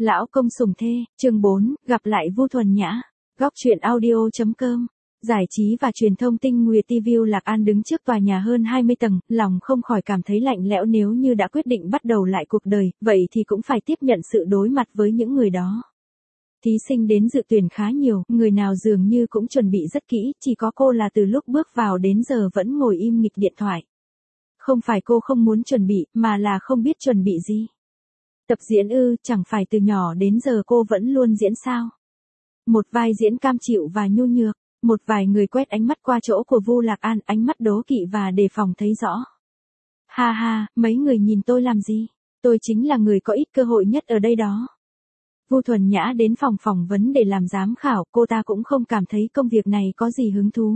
Lão công sủng thê, chương 4, gặp lại Vu Thuần Nhã. Góc truyện audio.com. Giải trí và truyền thông Tinh Nguyệt TV. Lạc An đứng trước tòa nhà hơn 20 tầng, lòng không khỏi cảm thấy lạnh lẽo. Nếu như đã quyết định bắt đầu lại cuộc đời, vậy thì cũng phải tiếp nhận sự đối mặt với những người đó. Thí sinh đến dự tuyển khá nhiều, người nào dường như cũng chuẩn bị rất kỹ, chỉ có cô là từ lúc bước vào đến giờ vẫn ngồi im nghịch điện thoại. Không phải cô không muốn chuẩn bị, mà là không biết chuẩn bị gì. Tập diễn ư, chẳng phải từ nhỏ đến giờ cô vẫn luôn diễn sao? Một vai diễn cam chịu và nhu nhược, một vài người quét ánh mắt qua chỗ của Vu Lạc An, ánh mắt đố kỵ và đề phòng thấy rõ. Ha ha, mấy người nhìn tôi làm gì? Tôi chính là người có ít cơ hội nhất ở đây đó. Vu Thuần Nhã đến phòng phỏng vấn để làm giám khảo, cô ta cũng không cảm thấy công việc này có gì hứng thú.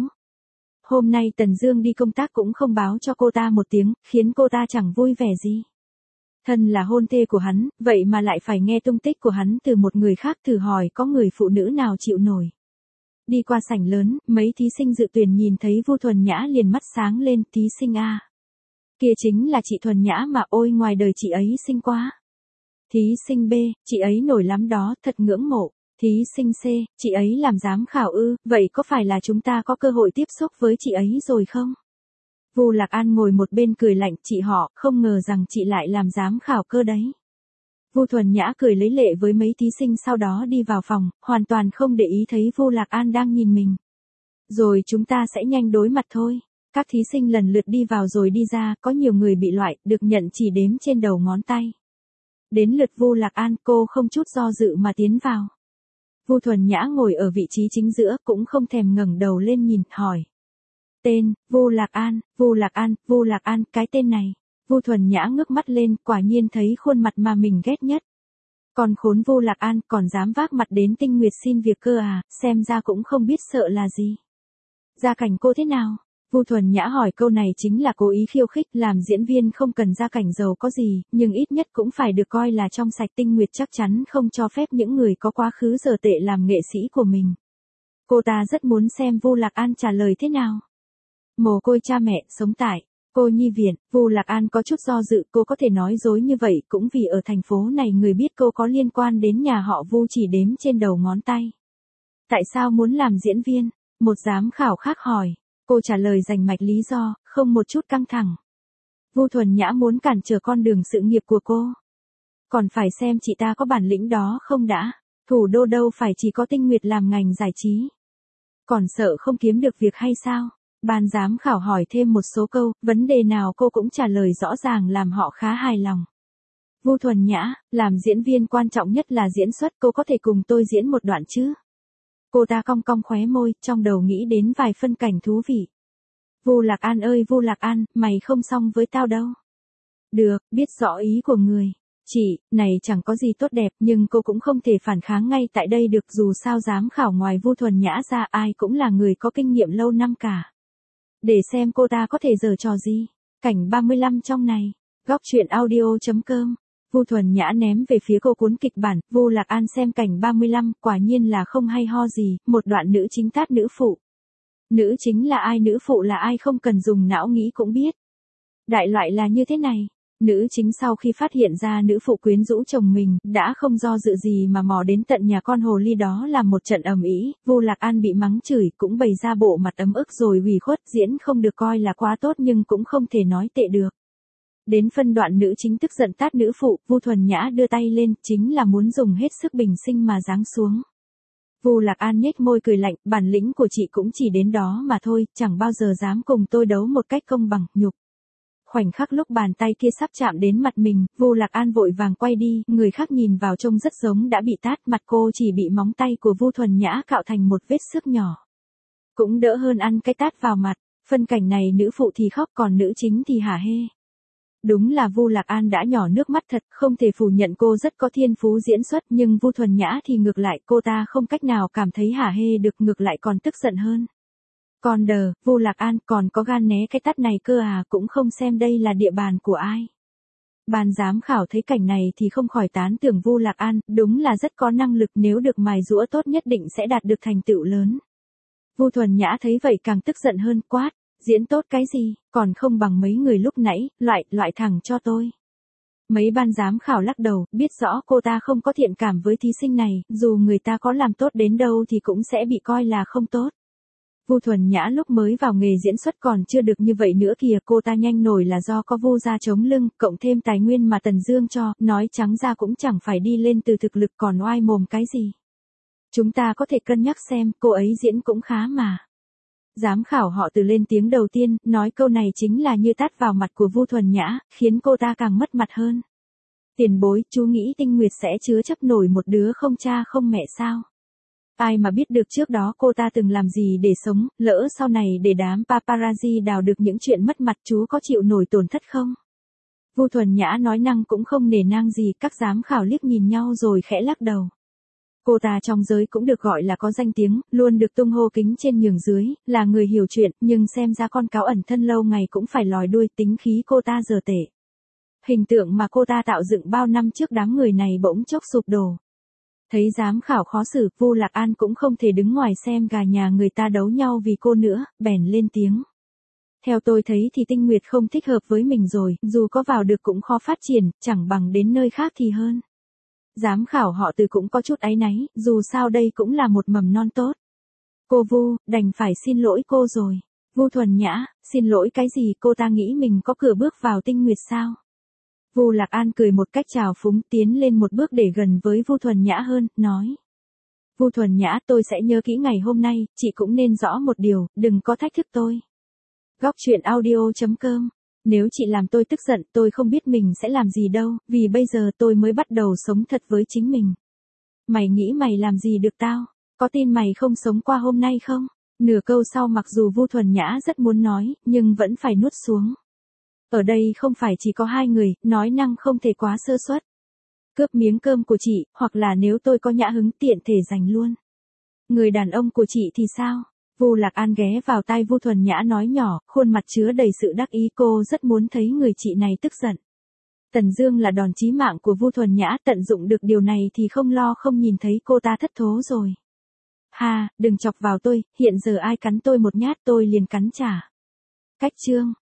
Hôm nay Tần Dương đi công tác cũng không báo cho cô ta một tiếng, khiến cô ta chẳng vui vẻ gì. Thân là hôn thê của hắn, vậy mà lại phải nghe tung tích của hắn từ một người khác, thử hỏi có người phụ nữ nào chịu nổi. Đi qua sảnh lớn, mấy thí sinh dự tuyển nhìn thấy Vu Thuần Nhã liền mắt sáng lên, thí sinh A. Kia chính là chị Thuần Nhã mà, ôi ngoài đời chị ấy xinh quá. Thí sinh B, chị ấy nổi lắm đó, thật ngưỡng mộ. Thí sinh C, chị ấy làm giám khảo ư, vậy có phải là chúng ta có cơ hội tiếp xúc với chị ấy rồi không? Vu Lạc An ngồi một bên cười lạnh, chị họ, không ngờ rằng chị lại làm giám khảo cơ đấy. Vu Thuần Nhã cười lấy lệ với mấy thí sinh, sau đó đi vào phòng, hoàn toàn không để ý thấy Vu Lạc An đang nhìn mình. Rồi chúng ta sẽ nhanh đối mặt thôi. Các thí sinh lần lượt đi vào rồi đi ra, có nhiều người bị loại, được nhận chỉ đếm trên đầu ngón tay. Đến lượt Vu Lạc An, cô không chút do dự mà tiến vào. Vu Thuần Nhã ngồi ở vị trí chính giữa, cũng không thèm ngẩng đầu lên nhìn, hỏi. Tên, Vu Lạc An, Vu Lạc An, Vu Lạc An, cái tên này. Vu Thuần Nhã ngước mắt lên, quả nhiên thấy khuôn mặt mà mình ghét nhất. Còn khốn Vu Lạc An, còn dám vác mặt đến Tinh Nguyệt xin việc cơ à, xem ra cũng không biết sợ là gì. Gia cảnh cô thế nào? Vu Thuần Nhã hỏi câu này chính là cố ý khiêu khích, làm diễn viên không cần gia cảnh giàu có gì, nhưng ít nhất cũng phải được coi là trong sạch. Tinh Nguyệt chắc chắn không cho phép những người có quá khứ dở tệ làm nghệ sĩ của mình. Cô ta rất muốn xem Vu Lạc An trả lời thế nào. Mồ côi cha mẹ, sống tại cô nhi viện. Vu Lạc An có chút do dự, cô có thể nói dối như vậy cũng vì ở thành phố này người biết cô có liên quan đến nhà họ Vu chỉ đếm trên đầu ngón tay. Tại sao muốn làm diễn viên? Một giám khảo khác hỏi. Cô trả lời rành mạch lý do, không một chút căng thẳng. Vu Thuần Nhã muốn cản trở con đường sự nghiệp của cô. Còn phải xem chị ta có bản lĩnh đó không đã. Thủ đô đâu phải chỉ có Tinh Nguyệt làm ngành giải trí. Còn sợ không kiếm được việc hay sao? Ban giám khảo hỏi thêm một số câu, vấn đề nào cô cũng trả lời rõ ràng làm họ khá hài lòng. Vu Thuần Nhã, làm diễn viên quan trọng nhất là diễn xuất, cô có thể cùng tôi diễn một đoạn chứ? Cô ta cong cong khóe môi, trong đầu nghĩ đến vài phân cảnh thú vị. Vu Lạc An ơi Vu Lạc An, mày không xong với tao đâu. Được, biết rõ ý của người. Chị, này chẳng có gì tốt đẹp, nhưng cô cũng không thể phản kháng ngay tại đây được, dù sao giám khảo ngoài Vu Thuần Nhã ra ai cũng là người có kinh nghiệm lâu năm cả. Để xem cô ta có thể giở trò gì. Cảnh 35 trong này. Góc truyện audio.com. Vu Thuần Nhã ném về phía cô cuốn kịch bản, Vu Lạc An xem cảnh 35, quả nhiên là không hay ho gì, một đoạn nữ chính tát nữ phụ. Nữ chính là ai, nữ phụ là ai không cần dùng não nghĩ cũng biết. Đại loại là như thế này. Nữ chính sau khi phát hiện ra nữ phụ quyến rũ chồng mình, đã không do dự gì mà mò đến tận nhà con hồ ly đó làm một trận ầm ĩ. Vu Lạc An bị mắng chửi, cũng bày ra bộ mặt ấm ức rồi ủy khuất, diễn không được coi là quá tốt nhưng cũng không thể nói tệ được. Đến phân đoạn nữ chính tức giận tát nữ phụ, Vu Thuần Nhã đưa tay lên, chính là muốn dùng hết sức bình sinh mà giáng xuống. Vu Lạc An nhếch môi cười lạnh, bản lĩnh của chị cũng chỉ đến đó mà thôi, chẳng bao giờ dám cùng tôi đấu một cách công bằng, nhục. Khoảnh khắc lúc bàn tay kia sắp chạm đến mặt mình, Vu Lạc An vội vàng quay đi, người khác nhìn vào trông rất giống đã bị tát, mặt cô chỉ bị móng tay của Vu Thuần Nhã cạo thành một vết xước nhỏ. Cũng đỡ hơn ăn cái tát vào mặt. Phân cảnh này nữ phụ thì khóc còn nữ chính thì hả hê. Đúng là Vu Lạc An đã nhỏ nước mắt thật, không thể phủ nhận cô rất có thiên phú diễn xuất, nhưng Vu Thuần Nhã thì ngược lại, cô ta không cách nào cảm thấy hả hê được, ngược lại còn tức giận hơn. Còn đờ, Vu Lạc An còn có gan né cái tát này cơ à, cũng không xem đây là địa bàn của ai. Ban giám khảo thấy cảnh này thì không khỏi tán thưởng Vu Lạc An, đúng là rất có năng lực, nếu được mài giũa tốt nhất định sẽ đạt được thành tựu lớn. Vu Thuần Nhã thấy vậy càng tức giận hơn, quát, diễn tốt cái gì, còn không bằng mấy người lúc nãy, loại thẳng cho tôi. Mấy ban giám khảo lắc đầu, biết rõ cô ta không có thiện cảm với thí sinh này, dù người ta có làm tốt đến đâu thì cũng sẽ bị coi là không tốt. Vu Thuần Nhã lúc mới vào nghề diễn xuất còn chưa được như vậy nữa kìa, cô ta nhanh nổi là do có Vu gia chống lưng, cộng thêm tài nguyên mà Tần Dương cho, nói trắng ra cũng chẳng phải đi lên từ thực lực còn oai mồm cái gì. Chúng ta có thể cân nhắc xem, cô ấy diễn cũng khá mà. Giám khảo họ Từ lên tiếng đầu tiên, nói câu này chính là như tát vào mặt của Vu Thuần Nhã, khiến cô ta càng mất mặt hơn. Tiền bối, chú nghĩ Tinh Nguyệt sẽ chứa chấp nổi một đứa không cha không mẹ sao? Ai mà biết được trước đó cô ta từng làm gì để sống, lỡ sau này để đám paparazzi đào được những chuyện mất mặt, chú có chịu nổi tổn thất không? Vu Thuần Nhã nói năng cũng không nể nang gì, các giám khảo liếc nhìn nhau rồi khẽ lắc đầu. Cô ta trong giới cũng được gọi là có danh tiếng, luôn được tung hô kính trên nhường dưới, là người hiểu chuyện, nhưng xem ra con cáo ẩn thân lâu ngày cũng phải lòi đuôi, tính khí cô ta giờ tệ. Hình tượng mà cô ta tạo dựng bao năm trước đám người này bỗng chốc sụp đổ. Thấy giám khảo khó xử, Vu Lạc An cũng không thể đứng ngoài xem gà nhà người ta đấu nhau vì cô nữa, bèn lên tiếng. Theo tôi thấy thì Tinh Nguyệt không thích hợp với mình rồi, dù có vào được cũng khó phát triển, chẳng bằng đến nơi khác thì hơn. Giám khảo họ Từ cũng có chút áy náy, dù sao đây cũng là một mầm non tốt. Cô Vu, đành phải xin lỗi cô rồi. Vu Thuần Nhã, xin lỗi cái gì, cô ta nghĩ mình có cửa bước vào Tinh Nguyệt sao? Vu Lạc An cười một cách trào phúng, tiến lên một bước để gần với Vu Thuần Nhã hơn, nói. Vu Thuần Nhã, tôi sẽ nhớ kỹ ngày hôm nay, chị cũng nên rõ một điều, đừng có thách thức tôi. Góc truyện audio.com. Nếu chị làm tôi tức giận, tôi không biết mình sẽ làm gì đâu, vì bây giờ tôi mới bắt đầu sống thật với chính mình. Mày nghĩ mày làm gì được tao? Có tin mày không sống qua hôm nay không? Nửa câu sau mặc dù Vu Thuần Nhã rất muốn nói, nhưng vẫn phải nuốt xuống. Ở đây không phải chỉ có hai người, nói năng không thể quá sơ suất. Cướp miếng cơm của chị, hoặc là nếu tôi có nhã hứng tiện thể giành luôn. Người đàn ông của chị thì sao? Vu Lạc An ghé vào tai Vu Thuần Nhã nói nhỏ, khuôn mặt chứa đầy sự đắc ý, cô rất muốn thấy người chị này tức giận. Tần Dương là đòn chí mạng của Vu Thuần Nhã, tận dụng được điều này thì không lo không nhìn thấy cô ta thất thố rồi. Ha, đừng chọc vào tôi, hiện giờ ai cắn tôi một nhát tôi liền cắn trả. Cách chương